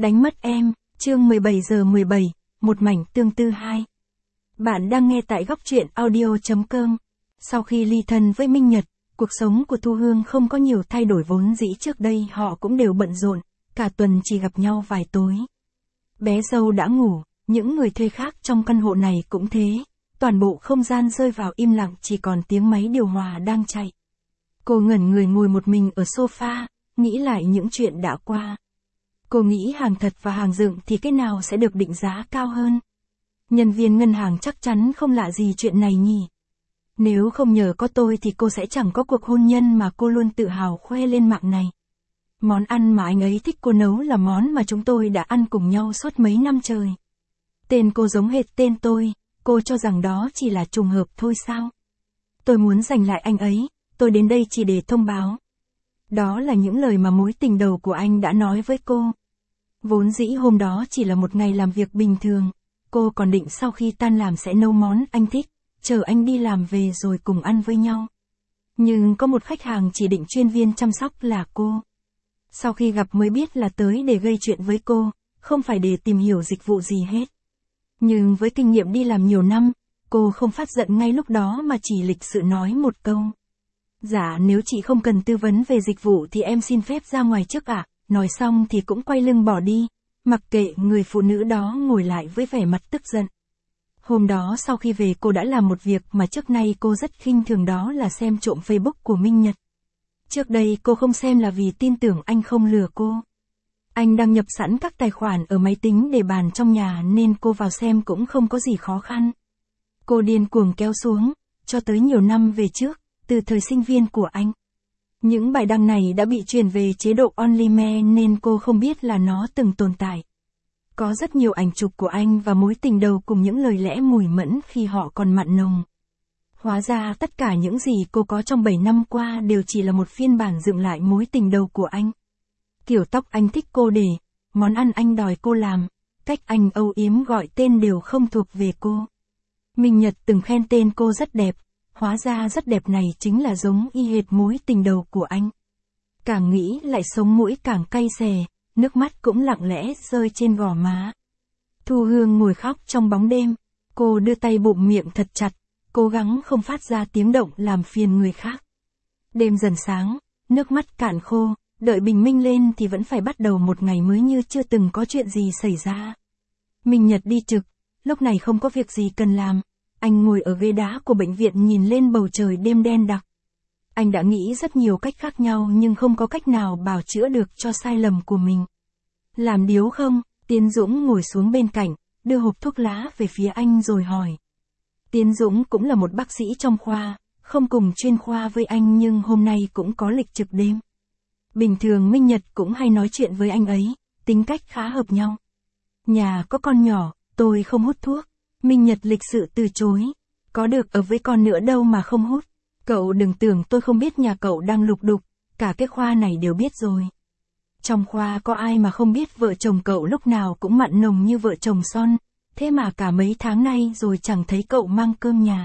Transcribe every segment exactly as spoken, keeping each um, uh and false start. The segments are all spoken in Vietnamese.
Đánh mất em, chương mười bảy giờ mười bảy, một mảnh tương tư hai. Bạn đang nghe tại góc truyện audio chấm com. Sau khi ly thân với Minh Nhật, cuộc sống của Thu Hương không có nhiều thay đổi, vốn dĩ trước đây họ cũng đều bận rộn, cả tuần chỉ gặp nhau vài tối. Bé dâu đã ngủ, những người thuê khác trong căn hộ này cũng thế, toàn bộ không gian rơi vào im lặng, chỉ còn tiếng máy điều hòa đang chạy. Cô ngẩn người ngồi một mình ở sofa, nghĩ lại những chuyện đã qua. Cô nghĩ hàng thật và hàng dựng thì cái nào sẽ được định giá cao hơn. Nhân viên ngân hàng chắc chắn không lạ gì chuyện này nhỉ. Nếu không nhờ có tôi thì cô sẽ chẳng có cuộc hôn nhân mà cô luôn tự hào khoe lên mạng này. Món ăn mà anh ấy thích cô nấu là món mà chúng tôi đã ăn cùng nhau suốt mấy năm trời. Tên cô giống hệt tên tôi, cô cho rằng đó chỉ là trùng hợp thôi sao? Tôi muốn giành lại anh ấy, tôi đến đây chỉ để thông báo. Đó là những lời mà mối tình đầu của anh đã nói với cô. Vốn dĩ hôm đó chỉ là một ngày làm việc bình thường, cô còn định sau khi tan làm sẽ nấu món anh thích, chờ anh đi làm về rồi cùng ăn với nhau. Nhưng có một khách hàng chỉ định chuyên viên chăm sóc là cô. Sau khi gặp mới biết là tới để gây chuyện với cô, không phải để tìm hiểu dịch vụ gì hết. Nhưng với kinh nghiệm đi làm nhiều năm, cô không phát giận ngay lúc đó mà chỉ lịch sự nói một câu. Dạ, nếu chị không cần tư vấn về dịch vụ thì em xin phép ra ngoài trước ạ. À. Nói xong thì cũng quay lưng bỏ đi, mặc kệ người phụ nữ đó ngồi lại với vẻ mặt tức giận. Hôm đó sau khi về cô đã làm một việc mà trước nay cô rất khinh thường, đó là xem trộm Facebook của Minh Nhật. Trước đây cô không xem là vì tin tưởng anh không lừa cô. Anh đăng nhập sẵn các tài khoản ở máy tính để bàn trong nhà nên cô vào xem cũng không có gì khó khăn. Cô điên cuồng kéo xuống, cho tới nhiều năm về trước, từ thời sinh viên của anh. Những bài đăng này đã bị truyền về chế độ OnlyMe nên cô không biết là nó từng tồn tại. Có rất nhiều ảnh chụp của anh và mối tình đầu cùng những lời lẽ mùi mẫn khi họ còn mặn nồng. Hóa ra tất cả những gì cô có trong bảy năm qua đều chỉ là một phiên bản dựng lại mối tình đầu của anh. Kiểu tóc anh thích cô để, món ăn anh đòi cô làm, cách anh âu yếm gọi tên đều không thuộc về cô. Minh Nhật từng khen tên cô rất đẹp. Hóa ra rất đẹp này chính là giống y hệt mối tình đầu của anh. Càng nghĩ lại sống mũi càng cay xè, nước mắt cũng lặng lẽ rơi trên gò má. Thu Hương ngồi khóc trong bóng đêm, cô đưa tay bụm miệng thật chặt, cố gắng không phát ra tiếng động làm phiền người khác. Đêm dần sáng, nước mắt cạn khô, đợi bình minh lên thì vẫn phải bắt đầu một ngày mới như chưa từng có chuyện gì xảy ra. Minh Nhật đi trực, lúc này không có việc gì cần làm. Anh ngồi ở ghế đá của bệnh viện nhìn lên bầu trời đêm đen đặc. Anh đã nghĩ rất nhiều cách khác nhau nhưng không có cách nào bào chữa được cho sai lầm của mình. Làm điếu không? Tiến Dũng ngồi xuống bên cạnh, đưa hộp thuốc lá về phía anh rồi hỏi. Tiến Dũng cũng là một bác sĩ trong khoa, không cùng chuyên khoa với anh nhưng hôm nay cũng có lịch trực đêm. Bình thường Minh Nhật cũng hay nói chuyện với anh ấy, tính cách khá hợp nhau. Nhà có con nhỏ, tôi không hút thuốc. Minh Nhật lịch sự từ chối. Có được ở với con nữa đâu mà không hút. Cậu đừng tưởng tôi không biết nhà cậu đang lục đục, cả cái khoa này đều biết rồi. Trong khoa có ai mà không biết vợ chồng cậu lúc nào cũng mặn nồng như vợ chồng son, thế mà cả mấy tháng nay rồi chẳng thấy cậu mang cơm nhà.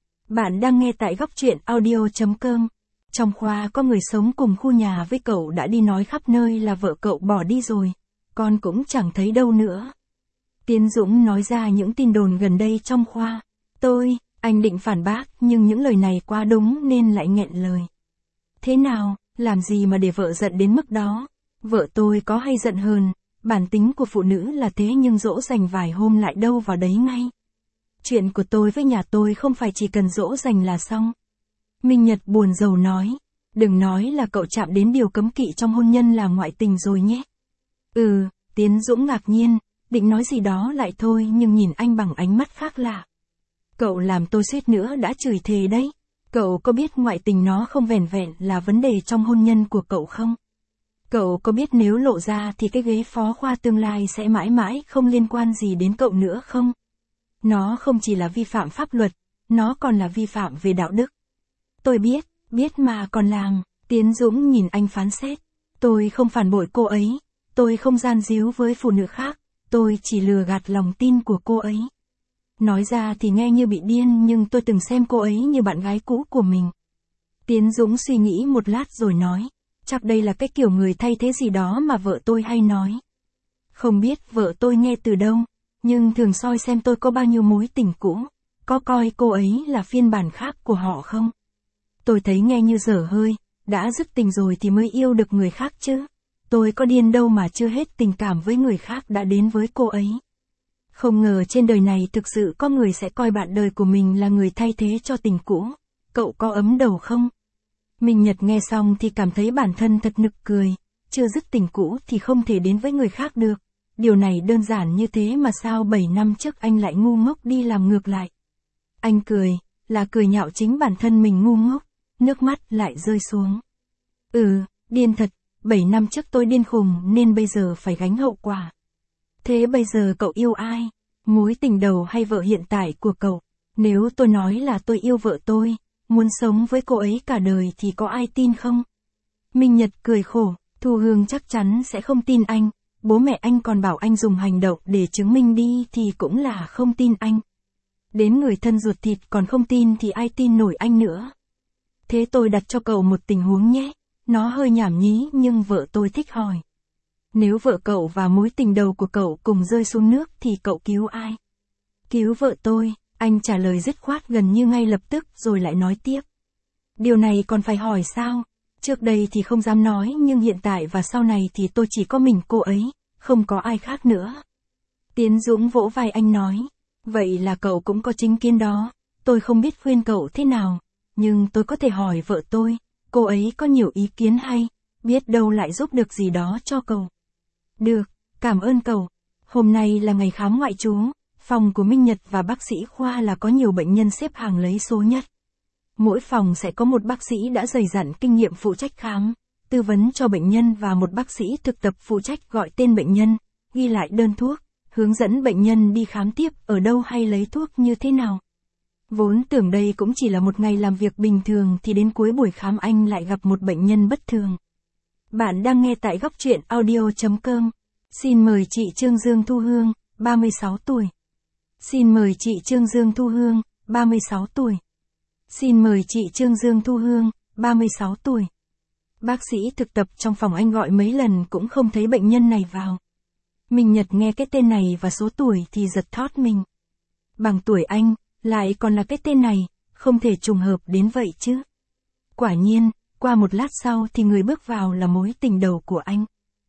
Bạn đang nghe tại góc truyện audio chấm com. Trong khoa có người sống cùng khu nhà với cậu đã đi nói khắp nơi là vợ cậu bỏ đi rồi, con cũng chẳng thấy đâu nữa. Tiến Dũng nói ra những tin đồn gần đây trong khoa. Tôi, anh định phản bác nhưng những lời này quá đúng nên lại nghẹn lời. Thế nào, làm gì mà để vợ giận đến mức đó? Vợ tôi có hay giận hờn, bản tính của phụ nữ là thế nhưng dỗ dành vài hôm lại đâu vào đấy ngay. Chuyện của tôi với nhà tôi không phải chỉ cần dỗ dành là xong. Minh Nhật buồn rầu nói, đừng nói là cậu chạm đến điều cấm kỵ trong hôn nhân là ngoại tình rồi nhé. Ừ, Tiến Dũng ngạc nhiên. Định nói gì đó lại thôi nhưng nhìn anh bằng ánh mắt khác lạ. Cậu làm tôi suýt nữa đã chửi thề đấy. Cậu có biết ngoại tình nó không vẻn vẹn là vấn đề trong hôn nhân của cậu không? Cậu có biết nếu lộ ra thì cái ghế phó khoa tương lai sẽ mãi mãi không liên quan gì đến cậu nữa không? Nó không chỉ là vi phạm pháp luật, nó còn là vi phạm về đạo đức. Tôi biết, biết mà còn làm. Tiến Dũng nhìn anh phán xét. Tôi không phản bội cô ấy, tôi không gian díu với phụ nữ khác. Tôi chỉ lừa gạt lòng tin của cô ấy. Nói ra thì nghe như bị điên nhưng tôi từng xem cô ấy như bạn gái cũ của mình. Tiến Dũng suy nghĩ một lát rồi nói, chắc đây là cái kiểu người thay thế gì đó mà vợ tôi hay nói. Không biết vợ tôi nghe từ đâu, nhưng thường soi xem tôi có bao nhiêu mối tình cũ, có coi cô ấy là phiên bản khác của họ không? Tôi thấy nghe như dở hơi, đã dứt tình rồi thì mới yêu được người khác chứ. Tôi có điên đâu mà chưa hết tình cảm với người khác đã đến với cô ấy. Không ngờ trên đời này thực sự có người sẽ coi bạn đời của mình là người thay thế cho tình cũ. Cậu có ấm đầu không? Minh Nhật nghe xong thì cảm thấy bản thân thật nực cười. Chưa dứt tình cũ thì không thể đến với người khác được. Điều này đơn giản như thế mà sao bảy năm trước anh lại ngu ngốc đi làm ngược lại. Anh cười, là cười nhạo chính bản thân mình ngu ngốc, nước mắt lại rơi xuống. Ừ, điên thật, bảy năm trước tôi điên khùng nên bây giờ phải gánh hậu quả. Thế bây giờ cậu yêu ai? Mối tình đầu hay vợ hiện tại của cậu? Nếu tôi nói là tôi yêu vợ tôi, muốn sống với cô ấy cả đời thì có ai tin không? Minh Nhật cười khổ, Thu Hương chắc chắn sẽ không tin anh, bố mẹ anh còn bảo anh dùng hành động để chứng minh đi thì cũng là không tin anh. Đến người thân ruột thịt còn không tin thì ai tin nổi anh nữa. Thế tôi đặt cho cậu một tình huống nhé, nó hơi nhảm nhí nhưng vợ tôi thích hỏi. Nếu vợ cậu và mối tình đầu của cậu cùng rơi xuống nước thì cậu cứu ai? Cứu vợ tôi, anh trả lời dứt khoát gần như ngay lập tức rồi lại nói tiếp. Điều này còn phải hỏi sao? Trước đây thì không dám nói nhưng hiện tại và sau này thì tôi chỉ có mình cô ấy, không có ai khác nữa. Tiến Dũng vỗ vai anh nói. Vậy là cậu cũng có chính kiến đó, tôi không biết khuyên cậu thế nào, nhưng tôi có thể hỏi vợ tôi, cô ấy có nhiều ý kiến hay, biết đâu lại giúp được gì đó cho cậu. Được, cảm ơn cậu. Hôm nay là ngày khám ngoại trú, phòng của Minh Nhật và bác sĩ khoa là có nhiều bệnh nhân xếp hàng lấy số nhất. Mỗi phòng sẽ có một bác sĩ đã dày dặn kinh nghiệm phụ trách khám, tư vấn cho bệnh nhân và một bác sĩ thực tập phụ trách gọi tên bệnh nhân, ghi lại đơn thuốc, hướng dẫn bệnh nhân đi khám tiếp ở đâu hay lấy thuốc như thế nào. Vốn tưởng đây cũng chỉ là một ngày làm việc bình thường thì đến cuối buổi khám anh lại gặp một bệnh nhân bất thường. Bạn đang nghe tại góc truyện audio chấm com. Xin mời chị Trương Dương Thu Hương, ba mươi sáu tuổi. Xin mời chị Trương Dương Thu Hương, ba mươi sáu tuổi. Xin mời chị Trương Dương Thu Hương, ba mươi sáu tuổi. Bác sĩ thực tập trong phòng anh gọi mấy lần cũng không thấy bệnh nhân này vào. Minh Nhật nghe cái tên này và số tuổi thì giật thót mình. Bằng tuổi anh, lại còn là cái tên này, không thể trùng hợp đến vậy chứ. Quả nhiên, qua một lát sau thì người bước vào là mối tình đầu của anh.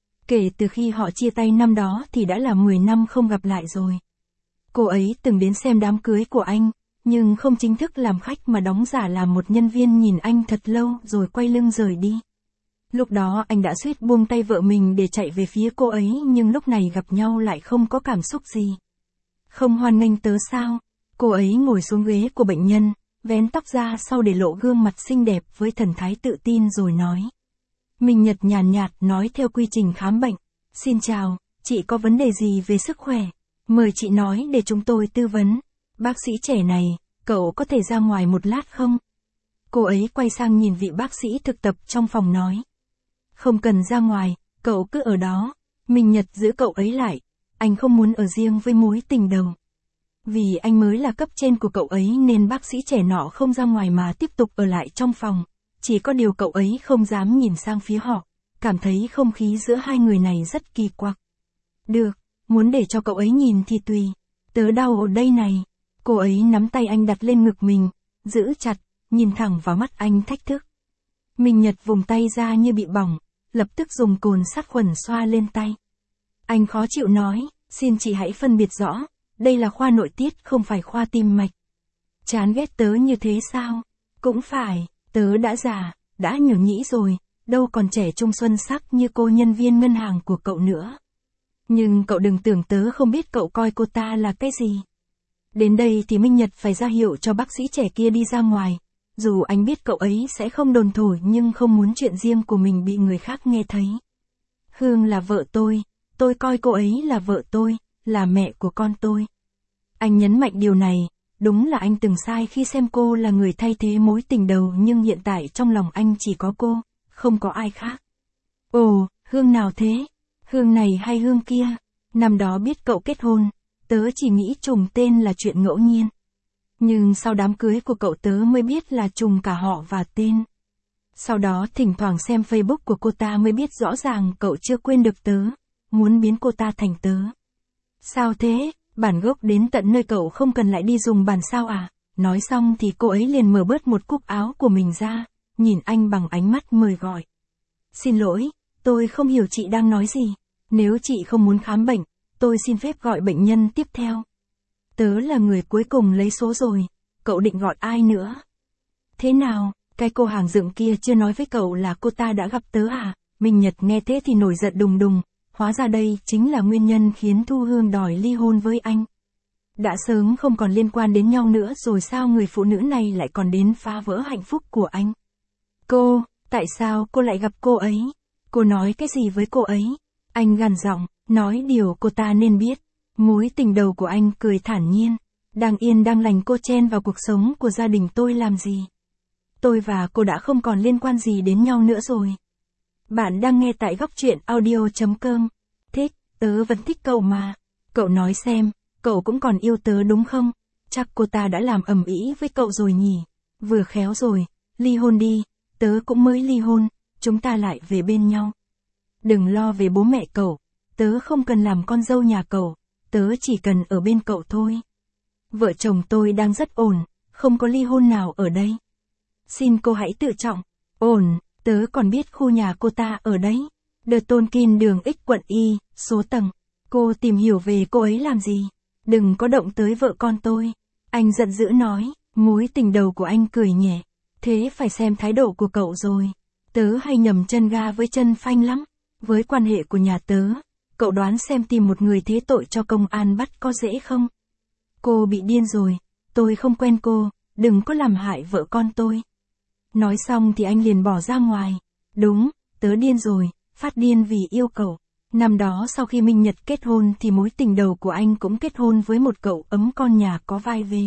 Kể từ khi họ chia tay năm đó thì đã là mười năm không gặp lại rồi. Cô ấy từng đến xem đám cưới của anh, nhưng không chính thức làm khách mà đóng giả làm một nhân viên nhìn anh thật lâu rồi quay lưng rời đi. Lúc đó anh đã suýt buông tay vợ mình để chạy về phía cô ấy nhưng lúc này gặp nhau lại không có cảm xúc gì. Không hoan nghênh tớ sao? Cô ấy ngồi xuống ghế của bệnh nhân, vén tóc ra sau để lộ gương mặt xinh đẹp với thần thái tự tin rồi nói. Minh Nhật nhàn nhạt nói theo quy trình khám bệnh. Xin chào, chị có vấn đề gì về sức khỏe? Mời chị nói để chúng tôi tư vấn. Bác sĩ trẻ này, cậu có thể ra ngoài một lát không? Cô ấy quay sang nhìn vị bác sĩ thực tập trong phòng nói. Không cần ra ngoài, cậu cứ ở đó. Minh Nhật giữ cậu ấy lại. Anh không muốn ở riêng với mối tình đầu. Vì anh mới là cấp trên của cậu ấy nên bác sĩ trẻ nọ không ra ngoài mà tiếp tục ở lại trong phòng. Chỉ có điều cậu ấy không dám nhìn sang phía họ. Cảm thấy không khí giữa hai người này rất kỳ quặc. Được, muốn để cho cậu ấy nhìn thì tùy. Tớ đau ở đây này. Cô ấy nắm tay anh đặt lên ngực mình, giữ chặt, nhìn thẳng vào mắt anh thách thức. Minh Nhật vùng tay ra như bị bỏng, lập tức dùng cồn sát khuẩn xoa lên tay. Anh khó chịu nói, xin chị hãy phân biệt rõ, đây là khoa nội tiết không phải khoa tim mạch. Chán ghét tớ như thế sao? Cũng phải, tớ đã già, đã nhờ nhĩ rồi, đâu còn trẻ trung xuân sắc như cô nhân viên ngân hàng của cậu nữa. Nhưng cậu đừng tưởng tớ không biết cậu coi cô ta là cái gì. Đến đây thì Minh Nhật phải ra hiệu cho bác sĩ trẻ kia đi ra ngoài. Dù anh biết cậu ấy sẽ không đồn thổi nhưng không muốn chuyện riêng của mình bị người khác nghe thấy. Hương là vợ tôi, tôi coi cô ấy là vợ tôi, là mẹ của con tôi. Anh nhấn mạnh điều này, đúng là anh từng sai khi xem cô là người thay thế mối tình đầu nhưng hiện tại trong lòng anh chỉ có cô, không có ai khác. Ồ, Hương nào thế? Hương này hay Hương kia? Năm đó biết cậu kết hôn, tớ chỉ nghĩ trùng tên là chuyện ngẫu nhiên. Nhưng sau đám cưới của cậu tớ mới biết là trùng cả họ và tên. Sau đó thỉnh thoảng xem Facebook của cô ta mới biết rõ ràng cậu chưa quên được tớ. muốn biến cô ta thành tớ. Sao thế, bản gốc đến tận nơi cậu không cần lại đi dùng bàn sao à? Nói xong thì cô ấy liền mở bớt một cúc áo của mình ra, nhìn anh bằng ánh mắt mời gọi. Xin lỗi, tôi không hiểu chị đang nói gì. Nếu chị không muốn khám bệnh, tôi xin phép gọi bệnh nhân tiếp theo. Tớ là người cuối cùng lấy số rồi, cậu định gọi ai nữa? Thế nào, cái cô hàng dựng kia chưa nói với cậu là cô ta đã gặp tớ à? Minh Nhật nghe thế thì nổi giận đùng đùng, hóa ra đây chính là nguyên nhân khiến Thu Hương đòi ly hôn với anh. Đã sớm không còn liên quan đến nhau nữa rồi sao người phụ nữ này lại còn đến phá vỡ hạnh phúc của anh? Cô, tại sao cô lại gặp cô ấy? Cô nói cái gì với cô ấy? Anh gằn giọng, nói điều cô ta nên biết. Mối tình đầu của anh cười thản nhiên. Đang yên đang lành cô chen vào cuộc sống của gia đình tôi làm gì? Tôi và cô đã không còn liên quan gì đến nhau nữa rồi. Bạn đang nghe tại góc truyện audio.com. Thích, tớ vẫn thích cậu mà. Cậu nói xem, cậu cũng còn yêu tớ đúng không? Chắc cô ta đã làm ầm ĩ với cậu rồi nhỉ? Vừa khéo rồi, ly hôn đi, tớ cũng mới ly hôn, chúng ta lại về bên nhau. Đừng lo về bố mẹ cậu, tớ không cần làm con dâu nhà cậu, tớ chỉ cần ở bên cậu thôi. Vợ chồng tôi đang rất ổn, không có ly hôn nào ở đây. Xin cô hãy tự trọng. Ổn, tớ còn biết khu nhà cô ta ở đấy. The Tonkin đường X quận Y, số tầng. Cô tìm hiểu về cô ấy làm gì? Đừng có động tới vợ con tôi. Anh giận dữ nói, mối tình đầu của anh cười nhẹ. Thế phải xem thái độ của cậu rồi. Tớ hay nhầm chân ga với chân phanh lắm. Với quan hệ của nhà tớ, cậu đoán xem tìm một người thế tội cho công an bắt có dễ không? Cô bị điên rồi, tôi không quen cô, đừng có làm hại vợ con tôi. Nói xong thì anh liền bỏ ra ngoài. Đúng, tớ điên rồi, phát điên vì yêu cậu. Năm đó sau khi Minh Nhật kết hôn thì mối tình đầu của anh cũng kết hôn với một cậu ấm con nhà có vai vế.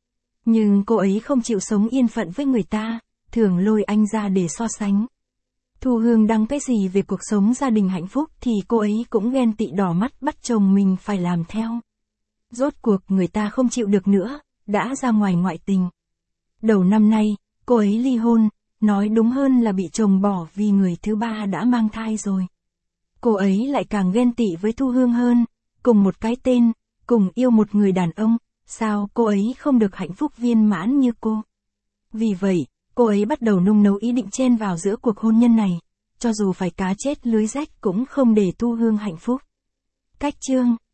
Nhưng cô ấy không chịu sống yên phận với người ta, thường lôi anh ra để so sánh. Thu Hương đăng cái gì về cuộc sống gia đình hạnh phúc thì cô ấy cũng ghen tị đỏ mắt bắt chồng mình phải làm theo. Rốt cuộc người ta không chịu được nữa, đã ra ngoài ngoại tình. Đầu năm nay, cô ấy ly hôn, nói đúng hơn là bị chồng bỏ vì người thứ ba đã mang thai rồi. Cô ấy lại càng ghen tị với Thu Hương hơn, cùng một cái tên, cùng yêu một người đàn ông, sao cô ấy không được hạnh phúc viên mãn như cô? Vì vậy, cô ấy bắt đầu nung nấu ý định chen vào giữa cuộc hôn nhân này, cho dù phải cá chết lưới rách cũng không để Thu Hương hạnh phúc. Cách chương